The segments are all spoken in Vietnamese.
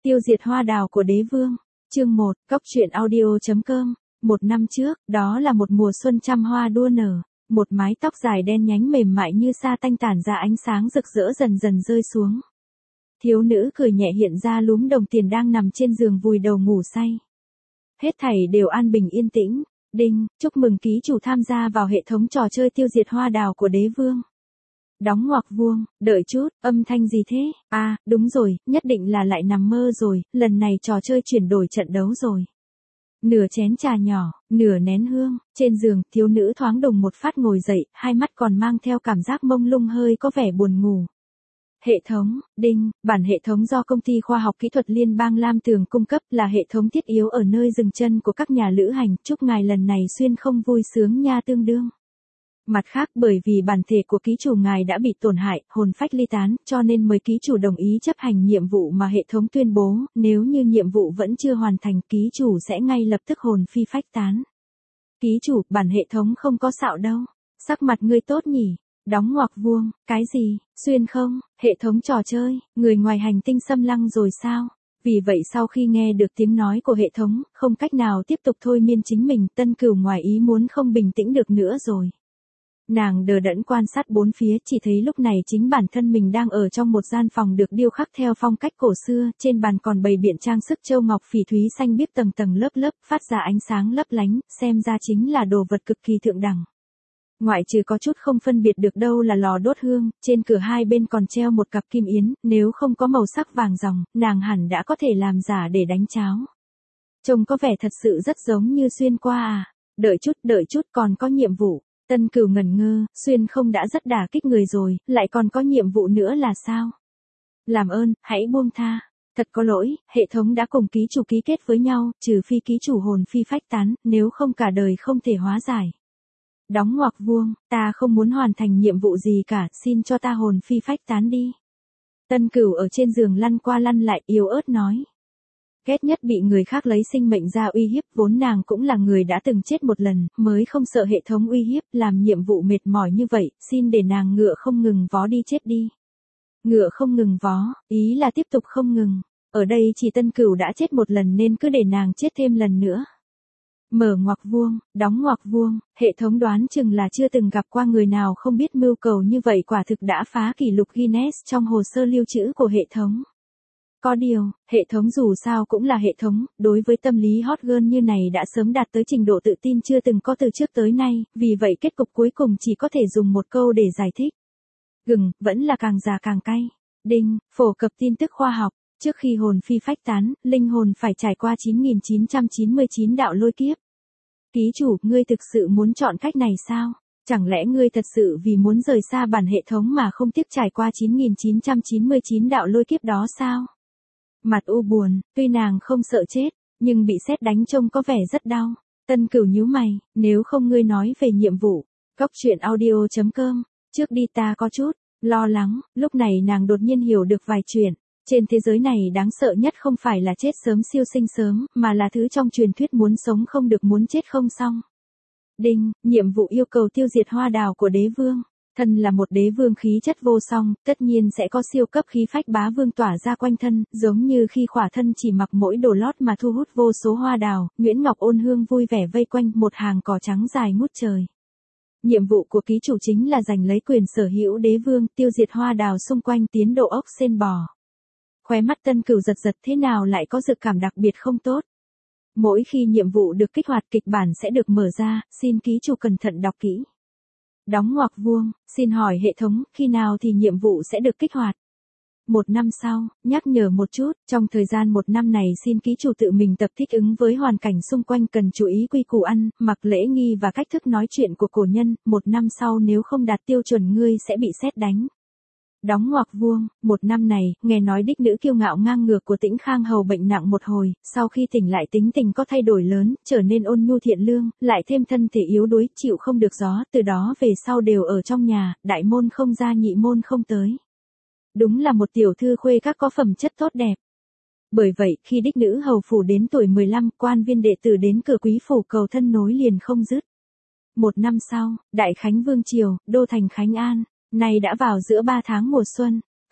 Tiêu diệt hoa đào của đế vương. Chương 1, Cóc truyện audio.com. Một năm trước, đó là một mùa xuân trăm hoa đua nở, một mái tóc dài đen nhánh mềm mại như sa tanh tản ra ánh sáng rực rỡ dần dần rơi xuống. Thiếu nữ cười nhẹ hiện ra lúm đồng tiền đang nằm trên giường vùi đầu ngủ say. Hết thảy đều an bình yên tĩnh. Đinh, chúc mừng ký chủ tham gia vào hệ thống trò chơi tiêu diệt hoa đào của đế vương. Đóng ngoặc vuông, đợi chút, âm thanh gì thế? À, đúng rồi, nhất định là lại nằm mơ rồi, lần này trò chơi chuyển đổi trận đấu rồi. Nửa chén trà nhỏ, nửa nén hương, trên giường, thiếu nữ thoáng đùng một phát ngồi dậy, hai mắt còn mang theo cảm giác mông lung hơi có vẻ buồn ngủ. Hệ thống, đinh, bản hệ thống do công ty khoa học kỹ thuật liên bang Lam Tường cung cấp là hệ thống thiết yếu ở nơi dừng chân của các nhà lữ hành, chúc ngài lần này xuyên không vui sướng nha tương đương. Mặt khác bởi vì bản thể của ký chủ ngài đã bị tổn hại, hồn phách ly tán, cho nên mời ký chủ đồng ý chấp hành nhiệm vụ mà hệ thống tuyên bố, nếu như nhiệm vụ vẫn chưa hoàn thành ký chủ sẽ ngay lập tức hồn phi phách tán. Ký chủ, bản hệ thống không có xạo đâu. Sắc mặt ngươi tốt nhỉ? Đóng ngoặc vuông, cái gì, xuyên không, hệ thống trò chơi, người ngoài hành tinh xâm lăng rồi sao? Vì vậy sau khi nghe được tiếng nói của hệ thống, không cách nào tiếp tục thôi miên chính mình, Tân Cửu ngoài ý muốn không bình tĩnh được nữa rồi. Nàng đờ đẫn quan sát bốn phía, chỉ thấy lúc này chính bản thân mình đang ở trong một gian phòng được điêu khắc theo phong cách cổ xưa, trên bàn còn bày biện trang sức châu ngọc phỉ thúy xanh biếc tầng tầng lớp lớp, phát ra ánh sáng lấp lánh, xem ra chính là đồ vật cực kỳ thượng đẳng. Ngoại trừ có chút không phân biệt được đâu là lò đốt hương, trên cửa hai bên còn treo một cặp kim yến, nếu không có màu sắc vàng ròng, nàng hẳn đã có thể làm giả để đánh cháo. Trông có vẻ thật sự rất giống như xuyên qua à. Đợi chút còn có nhiệm vụ. Tân Cửu ngẩn ngơ, xuyên không đã rất đả kích người rồi, lại còn có nhiệm vụ nữa là sao? Làm ơn, hãy buông tha. Thật có lỗi, hệ thống đã cùng ký chủ ký kết với nhau, trừ phi ký chủ hồn phi phách tán, nếu không cả đời không thể hóa giải. Đóng ngoặc vuông, ta không muốn hoàn thành nhiệm vụ gì cả, xin cho ta hồn phi phách tán đi. Tân Cửu ở trên giường lăn qua lăn lại, yếu ớt nói. Ghét nhất bị người khác lấy sinh mệnh ra uy hiếp, vốn nàng cũng là người đã từng chết một lần, mới không sợ hệ thống uy hiếp, làm nhiệm vụ mệt mỏi như vậy, xin để nàng ngựa không ngừng vó đi chết đi. Ngựa không ngừng vó, ý là tiếp tục không ngừng, ở đây chỉ Tân Cửu đã chết một lần nên cứ để nàng chết thêm lần nữa. Mở ngoặc vuông, đóng ngoặc vuông, hệ thống đoán chừng là chưa từng gặp qua người nào không biết mưu cầu như vậy, quả thực đã phá kỷ lục Guinness trong hồ sơ lưu trữ của hệ thống. Có điều, hệ thống dù sao cũng là hệ thống, đối với tâm lý hot girl như này đã sớm đạt tới trình độ tự tin chưa từng có từ trước tới nay, vì vậy kết cục cuối cùng chỉ có thể dùng một câu để giải thích. Gừng, vẫn là càng già càng cay. Đinh, phổ cập tin tức khoa học, trước khi hồn phi phách tán, linh hồn phải trải qua 9999 đạo lôi kiếp. Ký chủ, ngươi thực sự muốn chọn cách này sao? Chẳng lẽ ngươi thật sự vì muốn rời xa bản hệ thống mà không tiếc trải qua 9999 đạo lôi kiếp đó sao? Mặt u buồn, tuy nàng không sợ chết, nhưng bị sét đánh trông có vẻ rất đau. Tân Cửu nhíu mày, nếu không ngươi nói về nhiệm vụ. Cóc truyện audio.com, trước đi ta có chút lo lắng, lúc này nàng đột nhiên hiểu được vài chuyện. Trên thế giới này đáng sợ nhất không phải là chết sớm siêu sinh sớm, mà là thứ trong truyền thuyết muốn sống không được muốn chết không xong. Đinh, nhiệm vụ yêu cầu tiêu diệt hoa đào của đế vương. Thân là một đế vương khí chất vô song, tất nhiên sẽ có siêu cấp khí phách bá vương tỏa ra quanh thân, giống như khi khỏa thân chỉ mặc mỗi đồ lót mà thu hút vô số hoa đào, Nguyễn Ngọc ôn hương vui vẻ vây quanh một hàng cỏ trắng dài ngút trời. Nhiệm vụ của ký chủ chính là giành lấy quyền sở hữu đế vương, tiêu diệt hoa đào xung quanh tiến độ ốc sên bò. Khóe mắt Tân Cửu giật giật, thế nào lại có dự cảm đặc biệt không tốt. Mỗi khi nhiệm vụ được kích hoạt kịch bản sẽ được mở ra, xin ký chủ cẩn thận đọc kỹ. Đóng ngoặc vuông, xin hỏi hệ thống, khi nào thì nhiệm vụ sẽ được kích hoạt? Một năm sau, nhắc nhở một chút, trong thời gian một năm này xin ký chủ tự mình tập thích ứng với hoàn cảnh xung quanh, cần chú ý quy củ ăn, mặc lễ nghi và cách thức nói chuyện của cổ nhân, một năm sau nếu không đạt tiêu chuẩn ngươi sẽ bị sét đánh. Đóng ngoặc vuông, một năm này, nghe nói đích nữ kiêu ngạo ngang ngược của Tĩnh Khang Hầu bệnh nặng một hồi, sau khi tỉnh lại tính tình có thay đổi lớn, trở nên ôn nhu thiện lương, lại thêm thân thể yếu đuối, chịu không được gió, từ đó về sau đều ở trong nhà, đại môn không ra nhị môn không tới. Đúng là một tiểu thư khuê các có phẩm chất tốt đẹp. Bởi vậy, khi đích nữ hầu phủ đến tuổi 15, quan viên đệ tử đến cửa quý phủ cầu thân nối liền không dứt. Một năm sau, Đại Khánh Vương Triều, đô thành Khánh An. Nay đã vào giữa 3 tháng mùa xuân,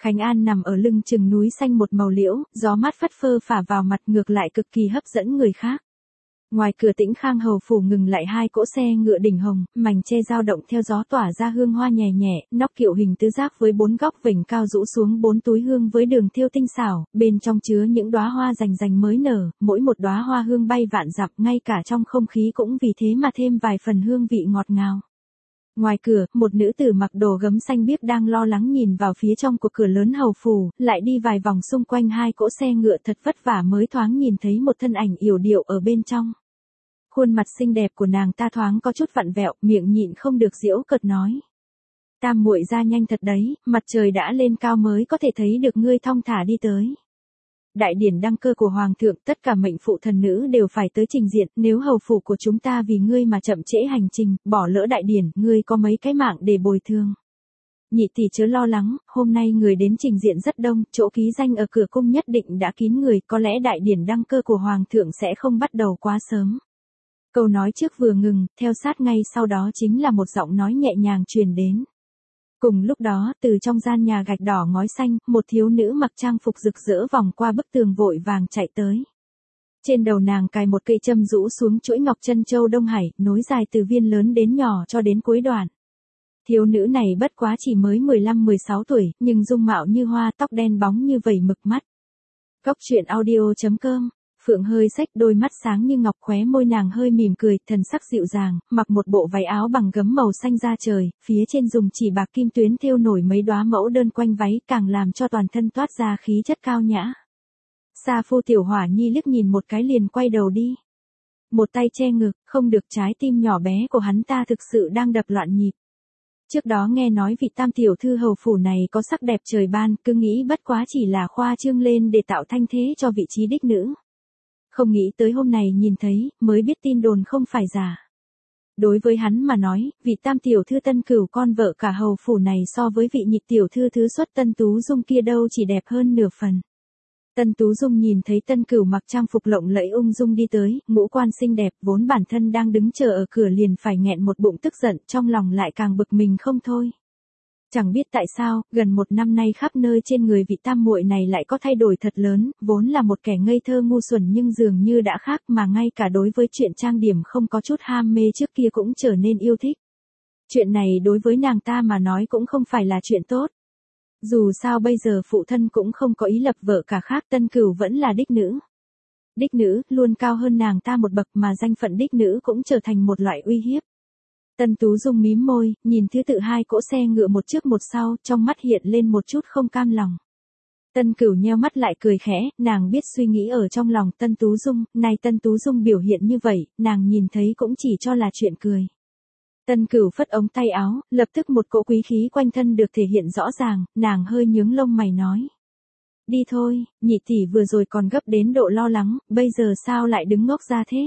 Khánh An nằm ở lưng chừng núi xanh một màu liễu, gió mát phất phơ phả vào mặt ngược lại cực kỳ hấp dẫn người khác. Ngoài cửa Tĩnh Khang hầu phủ ngừng lại hai cỗ xe ngựa đỉnh hồng, mảnh che dao động theo gió tỏa ra hương hoa nhẹ nhẹ, nóc kiệu hình tứ giác với 4 góc vểnh cao rũ xuống 4 túi hương với đường thêu tinh xảo, bên trong chứa những đóa hoa rành rành mới nở, mỗi một đóa hoa hương bay vạn dặm, ngay cả trong không khí cũng vì thế mà thêm vài phần hương vị ngọt ngào. Ngoài cửa, một nữ tử mặc đồ gấm xanh biếc đang lo lắng nhìn vào phía trong của cửa lớn hầu phủ, lại đi vài vòng xung quanh hai cỗ xe ngựa thật vất vả mới thoáng nhìn thấy một thân ảnh yểu điệu ở bên trong. Khuôn mặt xinh đẹp của nàng ta thoáng có chút vặn vẹo, miệng nhịn không được giễu cợt nói. Tam muội ra nhanh thật đấy, mặt trời đã lên cao mới có thể thấy được ngươi thong thả đi tới. Đại điển đăng cơ của Hoàng thượng, tất cả mệnh phụ thần nữ đều phải tới trình diện, nếu hầu phủ của chúng ta vì ngươi mà chậm trễ hành trình, bỏ lỡ đại điển, ngươi có mấy cái mạng để bồi thường. Nhị tỷ chớ lo lắng, hôm nay người đến trình diện rất đông, chỗ ký danh ở cửa cung nhất định đã kín người, có lẽ đại điển đăng cơ của Hoàng thượng sẽ không bắt đầu quá sớm. Câu nói trước vừa ngừng, theo sát ngay sau đó chính là một giọng nói nhẹ nhàng truyền đến. Cùng lúc đó, từ trong gian nhà gạch đỏ ngói xanh, một thiếu nữ mặc trang phục rực rỡ vòng qua bức tường vội vàng chạy tới. Trên đầu nàng cài một cây châm rũ xuống chuỗi ngọc chân châu Đông Hải, nối dài từ viên lớn đến nhỏ cho đến cuối đoạn. Thiếu nữ này bất quá chỉ mới 15-16 tuổi, nhưng dung mạo như hoa, tóc đen bóng như vẩy mực mắt. Cóc truyện audio.com. Phượng hơi xách, đôi mắt sáng như ngọc, khóe môi nàng hơi mỉm cười, thần sắc dịu dàng, mặc một bộ váy áo bằng gấm màu xanh da trời, phía trên dùng chỉ bạc kim tuyến thêu nổi mấy đóa mẫu đơn quanh váy, càng làm cho toàn thân toát ra khí chất cao nhã. Sa Phu Tiểu Hỏa Nhi liếc nhìn một cái liền quay đầu đi. Một tay che ngực, không được, trái tim nhỏ bé của hắn ta thực sự đang đập loạn nhịp. Trước đó nghe nói vị tam tiểu thư hầu phủ này có sắc đẹp trời ban, cứ nghĩ bất quá chỉ là khoa trương lên để tạo thanh thế cho vị trí đích nữ. Không nghĩ tới hôm này nhìn thấy, mới biết tin đồn không phải giả. Đối với hắn mà nói, vị tam tiểu thư Tân Cửu con vợ cả hầu phủ này so với vị nhị tiểu thư thứ xuất Tân Tú Dung kia đâu chỉ đẹp hơn nửa phần. Tân Tú Dung nhìn thấy Tân Cửu mặc trang phục lộng lẫy ung dung đi tới, ngũ quan xinh đẹp, vốn bản thân đang đứng chờ ở cửa liền phải nghẹn một bụng tức giận, trong lòng lại càng bực mình không thôi. Chẳng biết tại sao, gần một năm nay khắp nơi trên người vị tam muội này lại có thay đổi thật lớn, vốn là một kẻ ngây thơ ngu xuẩn nhưng dường như đã khác, mà ngay cả đối với chuyện trang điểm không có chút ham mê trước kia cũng trở nên yêu thích. Chuyện này đối với nàng ta mà nói cũng không phải là chuyện tốt. Dù sao bây giờ phụ thân cũng không có ý lập vợ cả khác, Tân Cửu vẫn là đích nữ. Đích nữ, luôn cao hơn nàng ta một bậc mà danh phận đích nữ cũng trở thành một loại uy hiếp. Tân Tú Dung mím môi, nhìn thứ tự hai cỗ xe ngựa một trước một sau, trong mắt hiện lên một chút không cam lòng. Tân Cửu nheo mắt lại cười khẽ, nàng biết suy nghĩ ở trong lòng Tân Tú Dung, nay Tân Tú Dung biểu hiện như vậy, nàng nhìn thấy cũng chỉ cho là chuyện cười. Tân Cửu phất ống tay áo, lập tức một cỗ quý khí quanh thân được thể hiện rõ ràng, nàng hơi nhướng lông mày nói. Đi thôi, nhị tỷ vừa rồi còn gấp đến độ lo lắng, bây giờ sao lại đứng ngốc ra thế?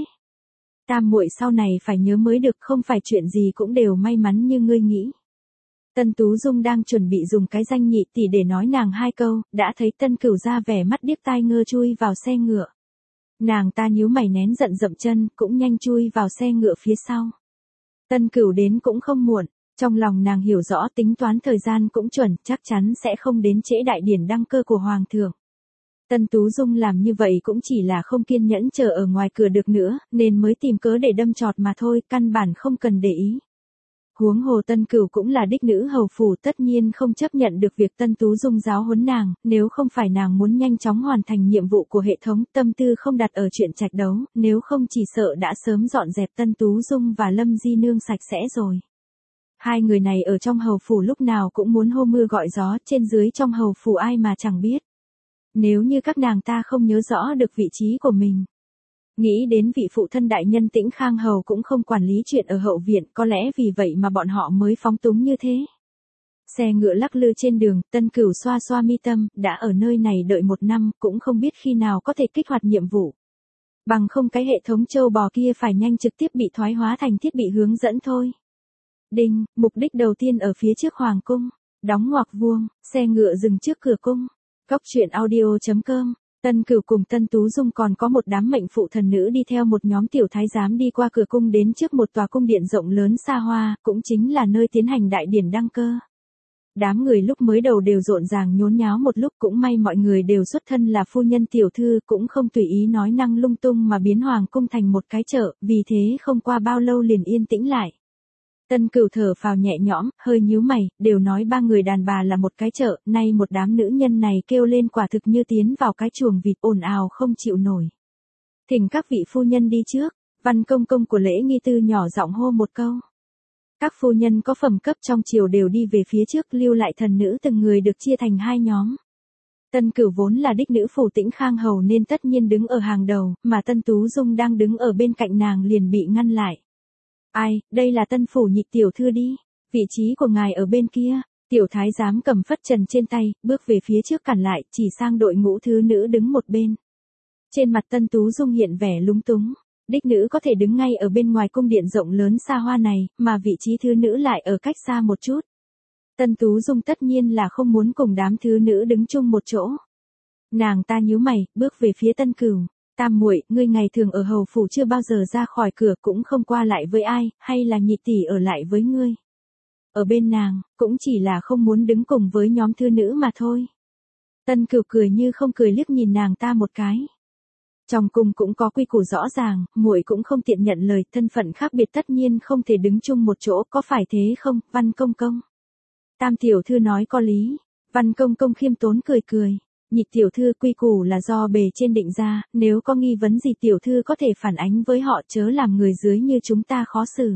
Tam muội sau này phải nhớ mới được, không phải chuyện gì cũng đều may mắn như ngươi nghĩ. Tân Tú Dung đang chuẩn bị dùng cái danh nhị tỷ để nói nàng hai câu, đã thấy Tân Cửu ra vẻ mắt điếc tai ngơ chui vào xe ngựa. Nàng ta nhíu mày nén giận dậm chân, cũng nhanh chui vào xe ngựa phía sau. Tân Cửu đến cũng không muộn, trong lòng nàng hiểu rõ tính toán thời gian cũng chuẩn, chắc chắn sẽ không đến trễ đại điển đăng cơ của Hoàng thượng. Tân Tú Dung làm như vậy cũng chỉ là không kiên nhẫn chờ ở ngoài cửa được nữa, nên mới tìm cớ để đâm chọt mà thôi, căn bản không cần để ý. Huống hồ Tân Cửu cũng là đích nữ hầu phủ, tất nhiên không chấp nhận được việc Tân Tú Dung giáo huấn nàng, nếu không phải nàng muốn nhanh chóng hoàn thành nhiệm vụ của hệ thống, tâm tư không đặt ở chuyện trạch đấu, nếu không chỉ sợ đã sớm dọn dẹp Tân Tú Dung và Lâm Di Nương sạch sẽ rồi. Hai người này ở trong hầu phủ lúc nào cũng muốn hô mưa gọi gió, trên dưới trong hầu phủ ai mà chẳng biết. Nếu như các nàng ta không nhớ rõ được vị trí của mình. Nghĩ đến vị phụ thân đại nhân Tĩnh Khang hầu cũng không quản lý chuyện ở hậu viện, có lẽ vì vậy mà bọn họ mới phóng túng như thế. Xe ngựa lắc lư trên đường, Tân Cửu xoa xoa mi tâm, đã ở nơi này đợi 1 năm, cũng không biết khi nào có thể kích hoạt nhiệm vụ. Bằng không cái hệ thống châu bò kia phải nhanh trực tiếp bị thoái hóa thành thiết bị hướng dẫn thôi. Đinh, mục đích đầu tiên ở phía trước hoàng cung, đóng ngoặc vuông, xe ngựa dừng trước cửa cung. Cóc truyện audio.com. Tân Cửu cùng Tân Tú Dung còn có một đám mệnh phụ thần nữ đi theo một nhóm tiểu thái giám đi qua cửa cung đến trước một tòa cung điện rộng lớn xa hoa, cũng chính là nơi tiến hành đại điển đăng cơ. Đám người lúc mới đầu đều rộn ràng nhốn nháo một lúc, cũng may mọi người đều xuất thân là phu nhân tiểu thư, cũng không tùy ý nói năng lung tung mà biến hoàng cung thành một cái chợ, vì thế không qua bao lâu liền yên tĩnh lại. Tân Cửu thở phào nhẹ nhõm, hơi nhíu mày, đều nói ba người đàn bà là một cái chợ, nay một đám nữ nhân này kêu lên quả thực như tiến vào cái chuồng vịt, ồn ào không chịu nổi. Thỉnh các vị phu nhân đi trước, Văn công công của Lễ Nghi Tư nhỏ giọng hô một câu. Các phu nhân có phẩm cấp trong triều đều đi về phía trước, lưu lại thần nữ từng người được chia thành hai nhóm. Tân Cửu vốn là đích nữ phủ Tĩnh Khang hầu nên tất nhiên đứng ở hàng đầu, mà Tân Tú Dung đang đứng ở bên cạnh nàng liền bị ngăn lại. Ai, đây là Tân phủ Nhị tiểu thư đi, vị trí của ngài ở bên kia. Tiểu thái giám cầm phất trần trên tay, bước về phía trước cản lại, chỉ sang đội ngũ thứ nữ đứng một bên. Trên mặt Tân Tú Dung hiện vẻ lúng túng. Đích nữ có thể đứng ngay ở bên ngoài cung điện rộng lớn xa hoa này, mà vị trí thứ nữ lại ở cách xa một chút. Tân Tú Dung tất nhiên là không muốn cùng đám thứ nữ đứng chung một chỗ. Nàng ta nhíu mày, bước về phía Tân Cửu. Tam muội, ngươi ngày thường ở hầu phủ chưa bao giờ ra khỏi cửa, cũng không qua lại với ai, hay là Nhị tỷ ở lại với ngươi? Ở bên nàng, cũng chỉ là không muốn đứng cùng với nhóm thư nữ mà thôi. Tân Cửu cười như không cười liếc nhìn nàng ta một cái. Trong cung cũng có quy củ rõ ràng, muội cũng không tiện nhận lời, thân phận khác biệt tất nhiên không thể đứng chung một chỗ, có phải thế không, Văn công công? Tam tiểu thư nói có lý. Văn công công khiêm tốn cười cười. Nhị tiểu thư, quy củ là do bề trên định ra, nếu có nghi vấn gì tiểu thư có thể phản ánh với họ, chớ làm người dưới như chúng ta khó xử.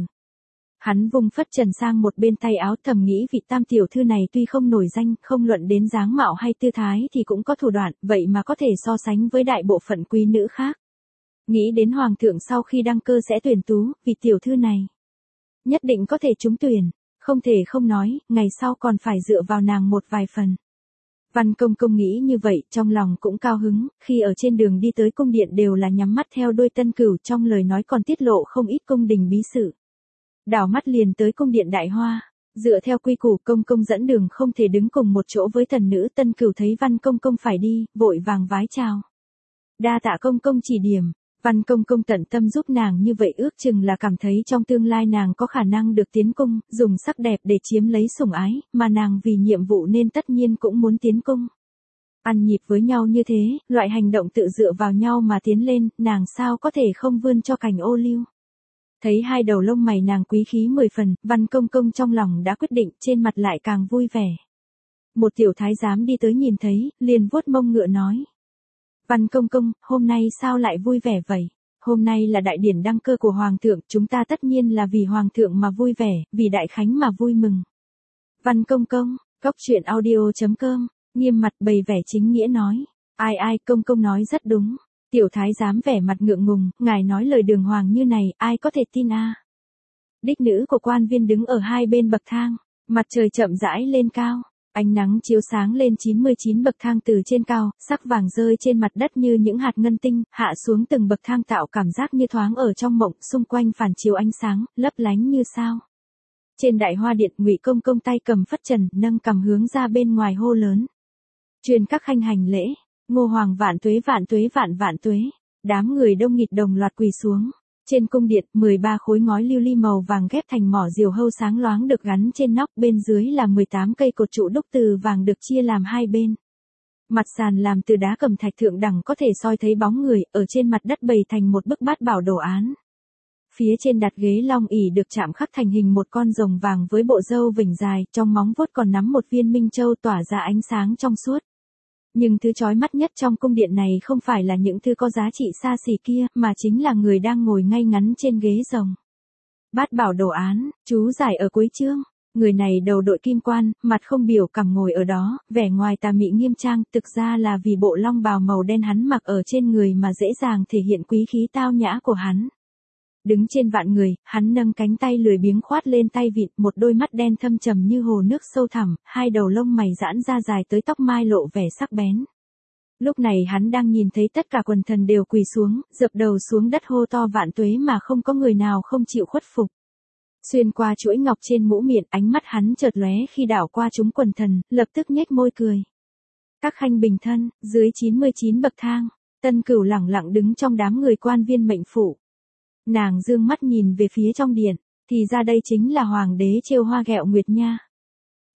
Hắn vung phất trần sang một bên tay áo, thầm nghĩ vị tam tiểu thư này tuy không nổi danh, không luận đến dáng mạo hay tư thái thì cũng có thủ đoạn, vậy mà có thể so sánh với đại bộ phận quý nữ khác. Nghĩ đến hoàng thượng sau khi đăng cơ sẽ tuyển tú, vị tiểu thư này nhất định có thể trúng tuyển, không thể không nói, ngày sau còn phải dựa vào nàng một vài phần. Văn công công nghĩ như vậy, trong lòng cũng cao hứng, khi ở trên đường đi tới cung điện đều là nhắm mắt theo đuôi Tân Cửu, trong lời nói còn tiết lộ không ít cung đình bí sự. Đảo mắt liền tới cung điện Đại Hoa, dựa theo quy củ công công dẫn đường không thể đứng cùng một chỗ với thần nữ. Tân Cửu thấy Văn công công phải đi, vội vàng vái chào. Đa tạ công công chỉ điểm. Văn công công tận tâm giúp nàng như vậy, ước chừng là cảm thấy trong tương lai nàng có khả năng được tiến cung, dùng sắc đẹp để chiếm lấy sủng ái, mà nàng vì nhiệm vụ nên tất nhiên cũng muốn tiến cung. Ăn nhịp với nhau như thế, loại hành động tự dựa vào nhau mà tiến lên, nàng sao có thể không vươn cho cảnh ô liu. Thấy hai đầu lông mày nàng quý khí 10 phần, Văn công công trong lòng đã quyết định, trên mặt lại càng vui vẻ. Một tiểu thái giám đi tới nhìn thấy, liền vuốt mông ngựa nói. Văn công công, hôm nay sao lại vui vẻ vậy? Hôm nay là đại điển đăng cơ của hoàng thượng, chúng ta tất nhiên là vì hoàng thượng mà vui vẻ, vì đại khánh mà vui mừng. Văn công công, Cốc Truyện Audio.com, nghiêm mặt bày vẻ chính nghĩa nói. Ai công công nói rất đúng. Tiểu thái giám vẻ mặt ngượng ngùng, ngài nói lời đường hoàng như này, ai có thể tin a? Đích nữ của quan viên đứng ở hai bên bậc thang, mặt trời chậm rãi lên cao. Ánh nắng chiếu sáng lên 99 bậc thang từ trên cao, sắc vàng rơi trên mặt đất như những hạt ngân tinh, hạ xuống từng bậc thang tạo cảm giác như thoáng ở trong mộng, xung quanh phản chiếu ánh sáng, lấp lánh như sao. Trên Đại Hoa điện, Ngụy công công tay cầm phất trần, nâng cằm hướng ra bên ngoài hô lớn. Truyền các khanh hành lễ, Ngô hoàng vạn tuế vạn tuế vạn vạn tuế. Đám người đông nghịt đồng loạt quỳ xuống. Trên cung điện, 13 khối ngói lưu ly màu vàng ghép thành mỏ diều hâu sáng loáng được gắn trên nóc, bên dưới là 18 cây cột trụ đúc từ vàng được chia làm hai bên. Mặt sàn làm từ đá cẩm thạch thượng đẳng có thể soi thấy bóng người, ở trên mặt đất bày thành một bức bát bảo đồ án. Phía trên đặt ghế long ỷ được chạm khắc thành hình một con rồng vàng với bộ râu vểnh dài, trong móng vuốt còn nắm một viên minh châu tỏa ra ánh sáng trong suốt. Nhưng thứ chói mắt nhất trong cung điện này không phải là những thứ có giá trị xa xỉ kia, mà chính là người đang ngồi ngay ngắn trên ghế rồng. Bát bảo đồ án, chú giải ở cuối chương. Người này đầu đội kim quan, mặt không biểu cảm ngồi ở đó, vẻ ngoài tà mị nghiêm trang, thực ra là vì bộ long bào màu đen hắn mặc ở trên người mà dễ dàng thể hiện quý khí tao nhã của hắn. Đứng trên vạn người, hắn nâng cánh tay lười biếng khoát lên tay vịn, một đôi mắt đen thâm trầm như hồ nước sâu thẳm, hai đầu lông mày giãn ra dài tới tóc mai lộ vẻ sắc bén. Lúc này hắn đang nhìn thấy tất cả quần thần đều quỳ xuống, dập đầu xuống đất hô to vạn tuế mà không có người nào không chịu khuất phục. Xuyên qua chuỗi ngọc trên mũ miệng, ánh mắt hắn chợt lóe khi đảo qua chúng quần thần, lập tức nhếch môi cười. Các khanh bình thân, dưới 99 bậc thang, Tân Cửu lẳng lặng đứng trong đám người quan viên mệnh phủ. Nàng dương mắt nhìn về phía trong điện, thì ra đây chính là hoàng đế trêu hoa ghẹo nguyệt nha.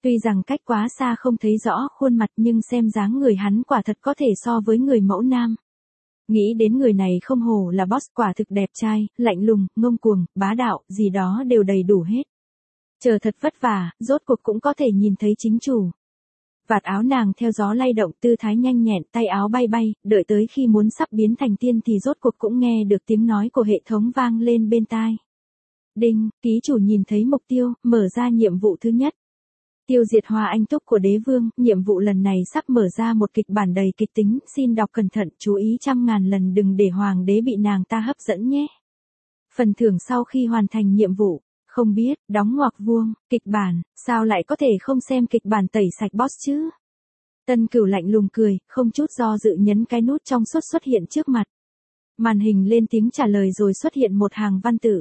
Tuy rằng cách quá xa không thấy rõ khuôn mặt nhưng xem dáng người hắn quả thật có thể so với người mẫu nam. Nghĩ đến người này không hổ là boss, quả thực đẹp trai, lạnh lùng, ngông cuồng, bá đạo, gì đó đều đầy đủ hết. Chờ thật vất vả, rốt cuộc cũng có thể nhìn thấy chính chủ. Vạt áo nàng theo gió lay động, tư thái nhanh nhẹn, tay áo bay bay, đợi tới khi muốn sắp biến thành tiên thì rốt cuộc cũng nghe được tiếng nói của hệ thống vang lên bên tai. Đinh, ký chủ nhìn thấy mục tiêu, mở ra nhiệm vụ thứ nhất. Tiêu diệt Hoa Anh Túc của đế vương, nhiệm vụ lần này sắp mở ra một kịch bản đầy kịch tính, xin đọc cẩn thận, chú ý 100.000 lần đừng để hoàng đế bị nàng ta hấp dẫn nhé. Phần thưởng sau khi hoàn thành nhiệm vụ, không biết, đóng ngoặc vuông, kịch bản, sao lại có thể không xem kịch bản tẩy sạch boss chứ? Tân Cửu lạnh lùng cười, không chút do dự nhấn cái nút trong suốt xuất hiện trước mặt. Màn hình lên tiếng trả lời rồi xuất hiện một hàng văn tự.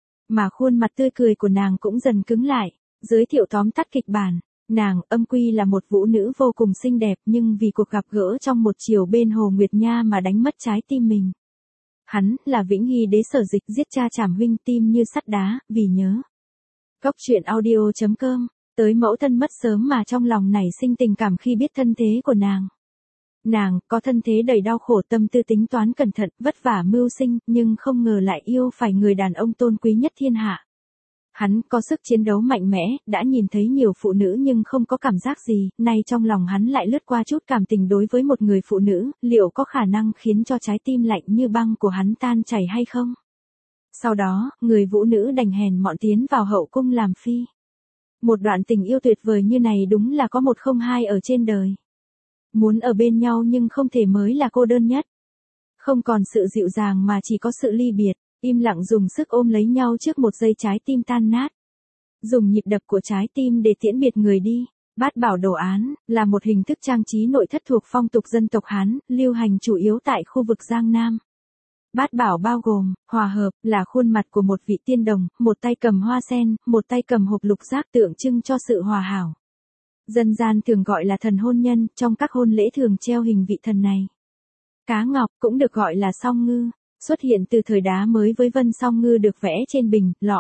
Mà khuôn mặt tươi cười của nàng cũng dần cứng lại. Giới thiệu tóm tắt kịch bản, nàng, Âm Quy là một vũ nữ vô cùng xinh đẹp nhưng vì cuộc gặp gỡ trong một chiều bên Hồ Nguyệt Nha mà đánh mất trái tim mình. Hắn, là Vĩnh Hy đế Sở Dịch giết cha Trảm huynh, tim như sắt đá, vì nhớ. Cóc truyện audio.com, tới mẫu thân mất sớm mà trong lòng nảy sinh tình cảm khi biết thân thế của nàng. Nàng, có thân thế đầy đau khổ, tâm tư tính toán cẩn thận, vất vả mưu sinh, nhưng không ngờ lại yêu phải người đàn ông tôn quý nhất thiên hạ. Hắn có sức chiến đấu mạnh mẽ, đã nhìn thấy nhiều phụ nữ nhưng không có cảm giác gì, nay trong lòng hắn lại lướt qua chút cảm tình đối với một người phụ nữ, liệu có khả năng khiến cho trái tim lạnh như băng của hắn tan chảy hay không? Sau đó, người vũ nữ đành hèn mọn tiến vào hậu cung làm phi. Một đoạn tình yêu tuyệt vời như này đúng là có một không hai ở trên đời. Muốn ở bên nhau nhưng không thể mới là cô đơn nhất. Không còn sự dịu dàng mà chỉ có sự ly biệt. Im lặng dùng sức ôm lấy nhau trước một giây trái tim tan nát. Dùng nhịp đập của trái tim để tiễn biệt người đi. Bát bảo đồ án, là một hình thức trang trí nội thất thuộc phong tục dân tộc Hán, lưu hành chủ yếu tại khu vực Giang Nam. Bát bảo bao gồm, hòa hợp, là khuôn mặt của một vị tiên đồng, một tay cầm hoa sen, một tay cầm hộp lục giác tượng trưng cho sự hòa hảo. Dân gian thường gọi là thần hôn nhân, trong các hôn lễ thường treo hình vị thần này. Cá ngọc, cũng được gọi là song ngư. Xuất hiện từ thời đá mới với vân song ngư được vẽ trên bình, lọ,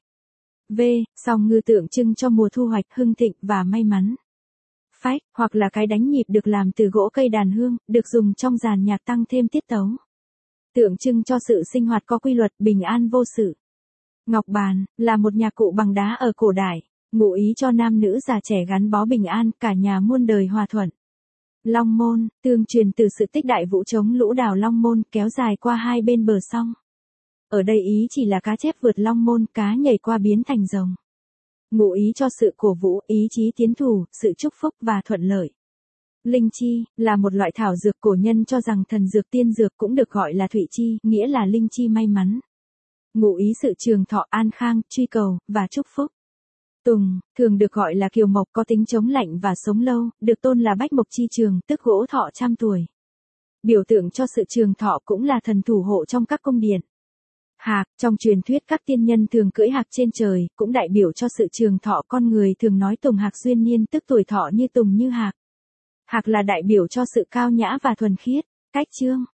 song ngư tượng trưng cho mùa thu hoạch, hưng thịnh và may mắn. Phách, hoặc là cái đánh nhịp được làm từ gỗ cây đàn hương, được dùng trong dàn nhạc tăng thêm tiết tấu. Tượng trưng cho sự sinh hoạt có quy luật, bình an vô sự. Ngọc bàn, là một nhạc cụ bằng đá ở cổ đại, ngụ ý cho nam nữ già trẻ gắn bó bình an, cả nhà muôn đời hòa thuận. Long môn, tương truyền từ sự tích đại vũ chống lũ đào Long môn kéo dài qua hai bên bờ sông. Ở đây ý chỉ là cá chép vượt Long môn, cá nhảy qua biến thành rồng. Ngụ ý cho sự cổ vũ, ý chí tiến thủ, sự chúc phúc và thuận lợi. Linh chi, là một loại thảo dược, cổ nhân cho rằng thần dược tiên dược cũng được gọi là thụy chi, nghĩa là linh chi may mắn. Ngụ ý sự trường thọ, an khang, truy cầu, và chúc phúc. Tùng, thường được gọi là kiều mộc, có tính chống lạnh và sống lâu, được tôn là bách mộc chi trường, tức gỗ thọ trăm tuổi. Biểu tượng cho sự trường thọ cũng là thần thủ hộ trong các cung điện. Hạc, trong truyền thuyết các tiên nhân thường cưỡi hạc trên trời, cũng đại biểu cho sự trường thọ, con người thường nói tùng hạc duyên niên, tức tuổi thọ như tùng như hạc. Hạc là đại biểu cho sự cao nhã và thuần khiết. Cách chương,